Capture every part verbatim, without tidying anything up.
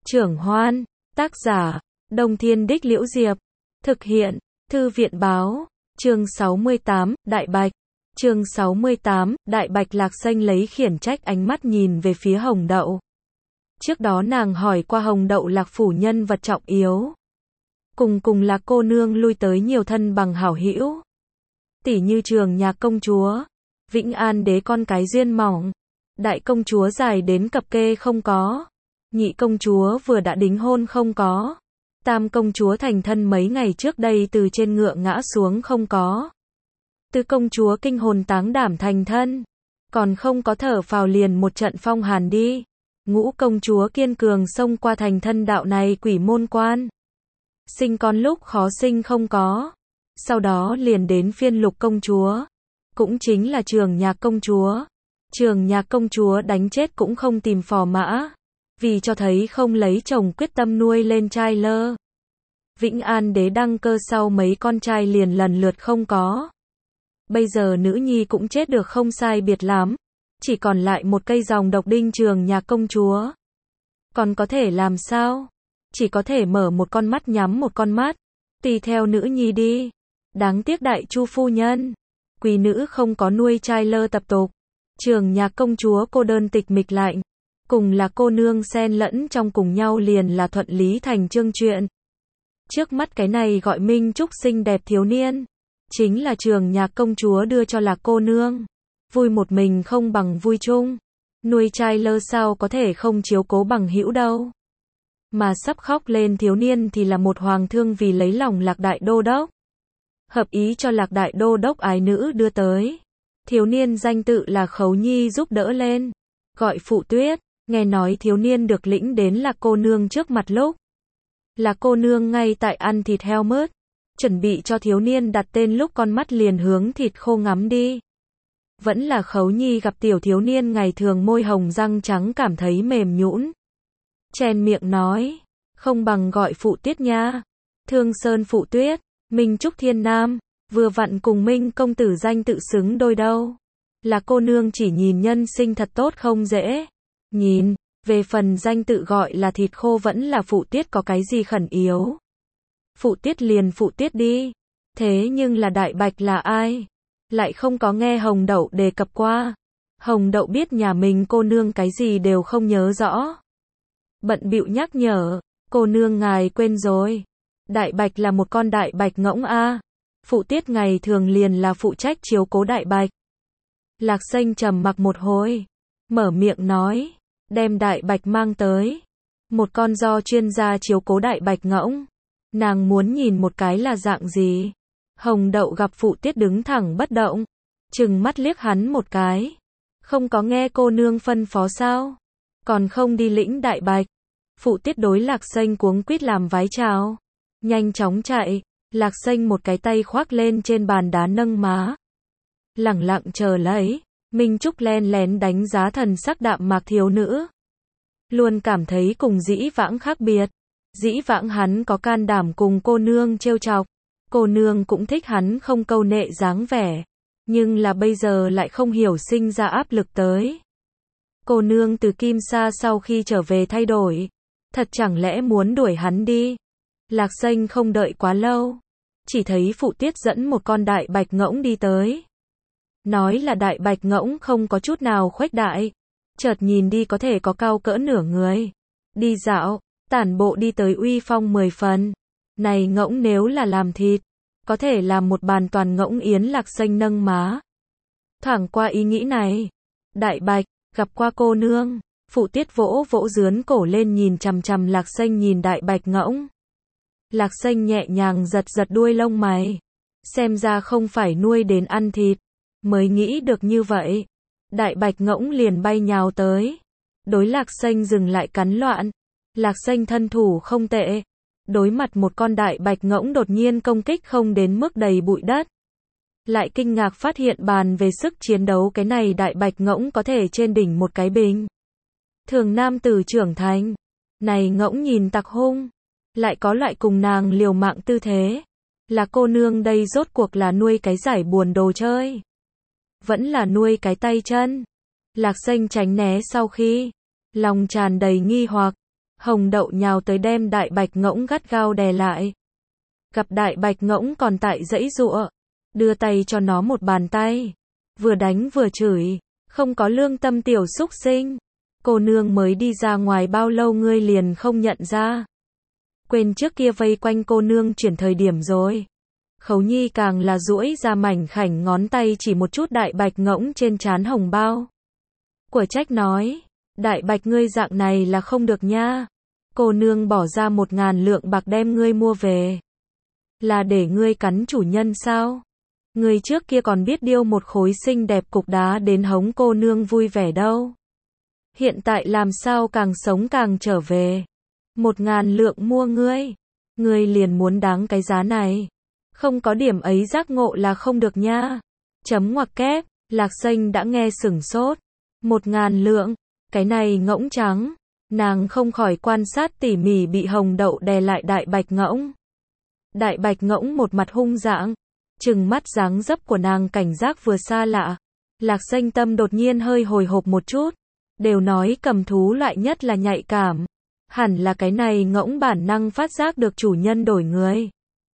Trưởng Hoan, tác giả, Đông Thiên Đích Liễu Diệp, thực hiện, Thư viện Báo, chương sáu mươi tám, Đại Bạch, chương sáu mươi tám, Đại Bạch. Lạc Xanh lấy khiển trách ánh mắt nhìn về phía Hồng Đậu. Trước đó nàng hỏi qua Hồng Đậu Lạc phủ nhân vật trọng yếu. Cùng cùng Lạc cô nương lui tới nhiều thân bằng hảo hữu. Tỷ như Trường Nhạc công chúa, Vĩnh An đế con cái duyên mỏng, đại công chúa dài đến cập kê không có, nhị công chúa vừa đã đính hôn không có, tam công chúa thành thân mấy ngày trước đây từ trên ngựa ngã xuống không có, tứ công chúa kinh hồn táng đảm thành thân, còn không có thở phào liền một trận phong hàn đi, ngũ công chúa kiên cường xông qua thành thân đạo này quỷ môn quan, sinh con lúc khó sinh không có, sau đó liền đến phiên Lục công chúa, cũng chính là Trường Nhạc công chúa. Trường Nhạc công chúa đánh chết cũng không tìm phò mã, vì cho thấy không lấy chồng quyết tâm nuôi lên trai lơ. Vĩnh An đế đăng cơ sau mấy con trai liền lần lượt không có. Bây giờ nữ nhi cũng chết được không sai biệt lắm, chỉ còn lại một cây dòng độc đinh Trường Nhạc công chúa. Còn có thể làm sao? Chỉ có thể mở một con mắt nhắm một con mắt, tùy theo nữ nhi đi. Đáng tiếc đại chu phu nhân, quý nữ không có nuôi trai lơ tập tục. Trường Nhạc công chúa cô đơn tịch mịch lạnh, cùng là cô nương xen lẫn trong cùng nhau liền là thuận lý thành chương chuyện. Trước mắt cái này gọi Minh Trúc xinh đẹp thiếu niên, chính là Trường Nhạc công chúa đưa cho Lạc cô nương. Vui một mình không bằng vui chung, nuôi trai lơ sao có thể không chiếu cố bằng hữu đâu. Mà sắp khóc lên thiếu niên thì là một hoàng thương vì lấy lòng Lạc đại đô đốc, hợp ý cho Lạc đại đô đốc ái nữ đưa tới. Thiếu niên danh tự là Khấu Nhi giúp đỡ lên, gọi Phụ Tuyết. Nghe nói thiếu niên được lĩnh đến Lạc cô nương trước mặt lúc Lạc cô nương ngay tại ăn thịt heo mớt, chuẩn bị cho thiếu niên đặt tên lúc con mắt liền hướng thịt khô ngắm đi. Vẫn là Khấu Nhi gặp tiểu thiếu niên ngày thường môi hồng răng trắng cảm thấy mềm nhũn, chen miệng nói, không bằng gọi Phụ Tuyết nha. Thương Sơn Phụ Tuyết, Minh Trúc Thiên Nam, vừa vặn cùng Minh công tử danh tự xứng đôi đâu. Là cô nương chỉ nhìn nhân sinh thật tốt không dễ nhìn, về phần danh tự gọi là thịt khô vẫn là Phụ Tiết có cái gì khẩn yếu. Phụ Tiết liền Phụ Tiết đi. Thế nhưng là Đại Bạch là ai? Lại không có nghe Hồng Đậu đề cập qua. Hồng Đậu biết nhà mình cô nương cái gì đều không nhớ rõ, bận bịu nhắc nhở, cô nương ngài quên rồi. Đại Bạch là một con đại bạch ngỗng a. Phụ Tiết ngày thường liền là phụ trách chiếu cố Đại Bạch. Lạc Xanh trầm mặc một hồi, mở miệng nói, đem Đại Bạch mang tới. Một con do chuyên gia chiếu cố đại bạch ngỗng. Nàng muốn nhìn một cái là dạng gì. Hồng Đậu gặp Phụ Tiết đứng thẳng bất động, trừng mắt liếc hắn một cái. Không có nghe cô nương phân phó sao? Còn không đi lĩnh Đại Bạch. Phụ Tiết đối Lạc Xanh cuống quýt làm vái chào, nhanh chóng chạy. Lạc Xanh một cái tay khoác lên trên bàn đá nâng má, lẳng lặng chờ lấy. Minh Trúc len lén đánh giá thần sắc đạm mạc thiếu nữ, luôn cảm thấy cùng dĩ vãng khác biệt. Dĩ vãng hắn có can đảm cùng cô nương trêu chọc, cô nương cũng thích hắn không câu nệ dáng vẻ, nhưng là bây giờ lại không hiểu sinh ra áp lực tới. Cô nương từ Kim Sa sau khi trở về thay đổi, thật chẳng lẽ muốn đuổi hắn đi? Lạc Xanh không đợi quá lâu, chỉ thấy Phụ Tiết dẫn một con đại bạch ngỗng đi tới. Nói là đại bạch ngỗng không có chút nào khuếch đại, chợt nhìn đi có thể có cao cỡ nửa người. Đi dạo, tản bộ đi tới uy phong mười phần. Này ngỗng nếu là làm thịt, có thể làm một bàn toàn ngỗng yến. Lạc Xanh nâng má, thoảng qua ý nghĩ này. Đại Bạch, gặp qua cô nương. Phụ Tiết vỗ vỗ dướn cổ lên nhìn chằm chằm Lạc Xanh nhìn đại bạch ngỗng. Lạc Xanh nhẹ nhàng giật giật đuôi lông mày, xem ra không phải nuôi đến ăn thịt, mới nghĩ được như vậy. Đại bạch ngỗng liền bay nhào tới, đối Lạc Xanh dừng lại cắn loạn. Lạc Xanh thân thủ không tệ, đối mặt một con đại bạch ngỗng đột nhiên công kích không đến mức đầy bụi đất, lại kinh ngạc phát hiện bàn về sức chiến đấu cái này đại bạch ngỗng có thể trên đỉnh một cái bình thường nam tử trưởng thành. Này ngỗng nhìn tặc hung, lại có loại cùng nàng liều mạng tư thế. Là cô nương đây rốt cuộc là nuôi cái giải buồn đồ chơi, vẫn là nuôi cái tay chân? Lạc Xanh tránh né sau khi lòng tràn đầy nghi hoặc, Hồng Đậu nhào tới đem Đại Bạch Ngỗng gắt gao đè lại. Gặp Đại Bạch Ngỗng còn tại giãy giụa, đưa tay cho nó một bàn tay, vừa đánh vừa chửi, không có lương tâm tiểu súc sinh. Cô nương mới đi ra ngoài bao lâu ngươi liền không nhận ra? Quên trước kia vây quanh cô nương chuyển thời điểm rồi. Khấu Nhi càng là duỗi ra mảnh khảnh ngón tay chỉ một chút Đại Bạch Ngỗng trên trán hồng bao. Của trách nói, Đại Bạch ngươi dạng này là không được nha. Cô nương bỏ ra một ngàn lượng bạc đem ngươi mua về. Là để ngươi cắn chủ nhân sao? Ngươi trước kia còn biết điêu một khối xinh đẹp cục đá đến hống cô nương vui vẻ đâu. Hiện tại làm sao càng sống càng trở về. Một ngàn lượng mua ngươi. Ngươi liền muốn đáng cái giá này. Không có điểm ấy giác ngộ là không được nha. Chấm ngoặc kép, Lạc Xanh đã nghe sửng sốt. Một ngàn lượng, cái này ngỗng trắng. Nàng không khỏi quan sát tỉ mỉ bị Hồng Đậu đè lại Đại Bạch Ngỗng. Đại Bạch Ngỗng một mặt hung dãng, trừng mắt dáng dấp của nàng cảnh giác vừa xa lạ. Lạc Xanh tâm đột nhiên hơi hồi hộp một chút. Đều nói cầm thú loại nhất là nhạy cảm. Hẳn là cái này ngỗng bản năng phát giác được chủ nhân đổi người.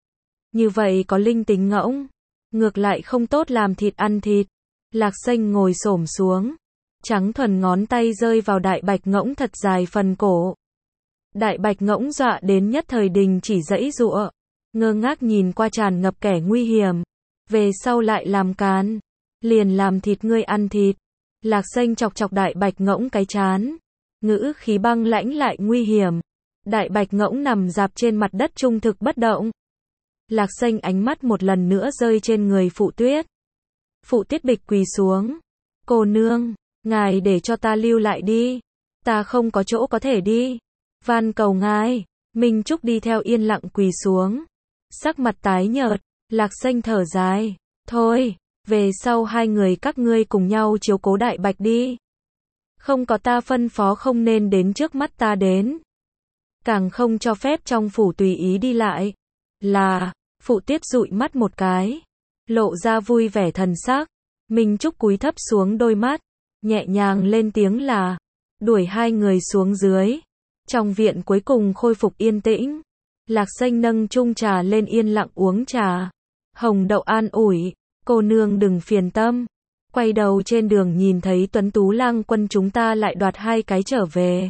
Như vậy có linh tính ngỗng, ngược lại không tốt làm thịt ăn thịt. Lạc Xanh ngồi xổm xuống, trắng thuần ngón tay rơi vào Đại Bạch Ngỗng thật dài phần cổ. Đại Bạch Ngỗng dọa đến nhất thời đình chỉ giãy giụa, ngơ ngác nhìn qua tràn ngập kẻ nguy hiểm. Về sau lại làm càn, liền làm thịt ngươi ăn thịt. Lạc Xanh chọc chọc Đại Bạch Ngỗng cái trán, ngữ khí băng lãnh lại nguy hiểm. Đại Bạch Ngỗng nằm rạp trên mặt đất trung thực bất động. Lạc Xanh ánh mắt một lần nữa rơi trên người Phụ Tuyết. Phụ Tuyết bịch quỳ xuống. Cô nương, ngài để cho ta lưu lại đi. Ta không có chỗ có thể đi. Van cầu ngài. Minh Trúc đi theo yên lặng quỳ xuống. Sắc mặt tái nhợt, Lạc Xanh thở dài. Thôi, về sau hai người các ngươi cùng nhau chiếu cố Đại Bạch đi. Không có ta phân phó không nên đến trước mắt ta đến. Càng không cho phép trong phủ tùy ý đi lại. Là, Phụ Tuyết dụi mắt một cái, lộ ra vui vẻ thần sắc. Minh Trúc cúi thấp xuống đôi mắt, nhẹ nhàng lên tiếng là, đuổi hai người xuống dưới. Trong viện cuối cùng khôi phục yên tĩnh. Lạc Xanh nâng chung trà lên yên lặng uống trà. Hồng Đậu an ủi, cô nương đừng phiền tâm. Quay đầu trên đường nhìn thấy Tuấn Tú Lang Quân chúng ta lại đoạt hai cái trở về.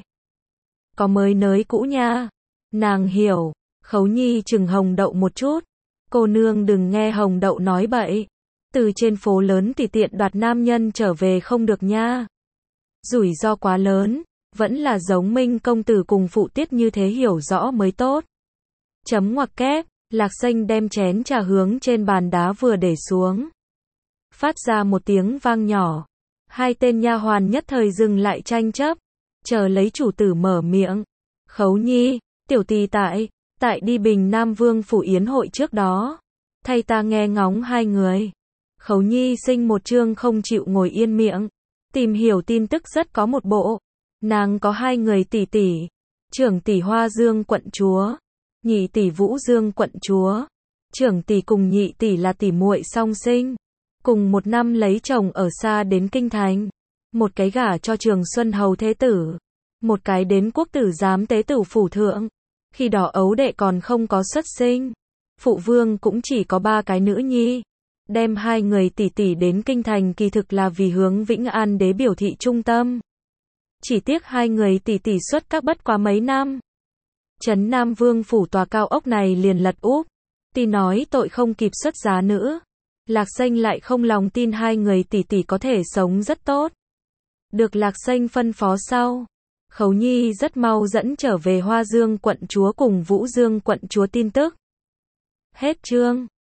Có mới nới cũ nha. Nàng hiểu. Khấu Nhi chừng Hồng Đậu một chút. Cô nương đừng nghe Hồng Đậu nói bậy. Từ trên phố lớn tùy tiện đoạt nam nhân trở về không được nha. Rủi ro quá lớn. Vẫn là giống Minh công tử cùng Phụ Tiết như thế hiểu rõ mới tốt. Chấm ngoặc kép, Lạc Xanh đem chén trà hướng trên bàn đá vừa để xuống. Phát ra một tiếng vang nhỏ. Hai tên nha hoàn nhất thời dừng lại tranh chấp, chờ lấy chủ tử mở miệng. Khấu Nhi, tiểu tỳ tại, tại đi Bình Nam Vương phủ yến hội trước đó. Thay ta nghe ngóng hai người. Khấu Nhi sinh một chương không chịu ngồi yên miệng. Tìm hiểu tin tức rất có một bộ. Nàng có hai người tỷ tỷ. Trưởng tỷ Hoa Dương quận chúa. Nhị tỷ Vũ Dương quận chúa. Trưởng tỷ cùng nhị tỷ là tỷ muội song sinh. Cùng một năm lấy chồng ở xa đến kinh thành. Một cái gả cho Trường Xuân hầu thế tử. Một cái đến quốc tử giám tế tử phủ thượng. Khi đó ấu đệ còn không có xuất sinh. Phụ vương cũng chỉ có ba cái nữ nhi. Đem hai người tỷ tỷ đến kinh thành kỳ thực là vì hướng Vĩnh An đế biểu thị trung tâm. Chỉ tiếc hai người tỷ tỷ xuất các bất quá mấy năm. Trấn Nam Vương phủ tòa cao ốc này liền lật úp. Tuy nói tội không kịp xuất giá nữa. Lạc Xanh lại không lòng tin hai người tỷ tỷ có thể sống rất tốt. Được Lạc Xanh phân phó sau. Khấu Nhi rất mau dẫn trở về Hoa Dương quận chúa cùng Vũ Dương quận chúa tin tức. Hết chương.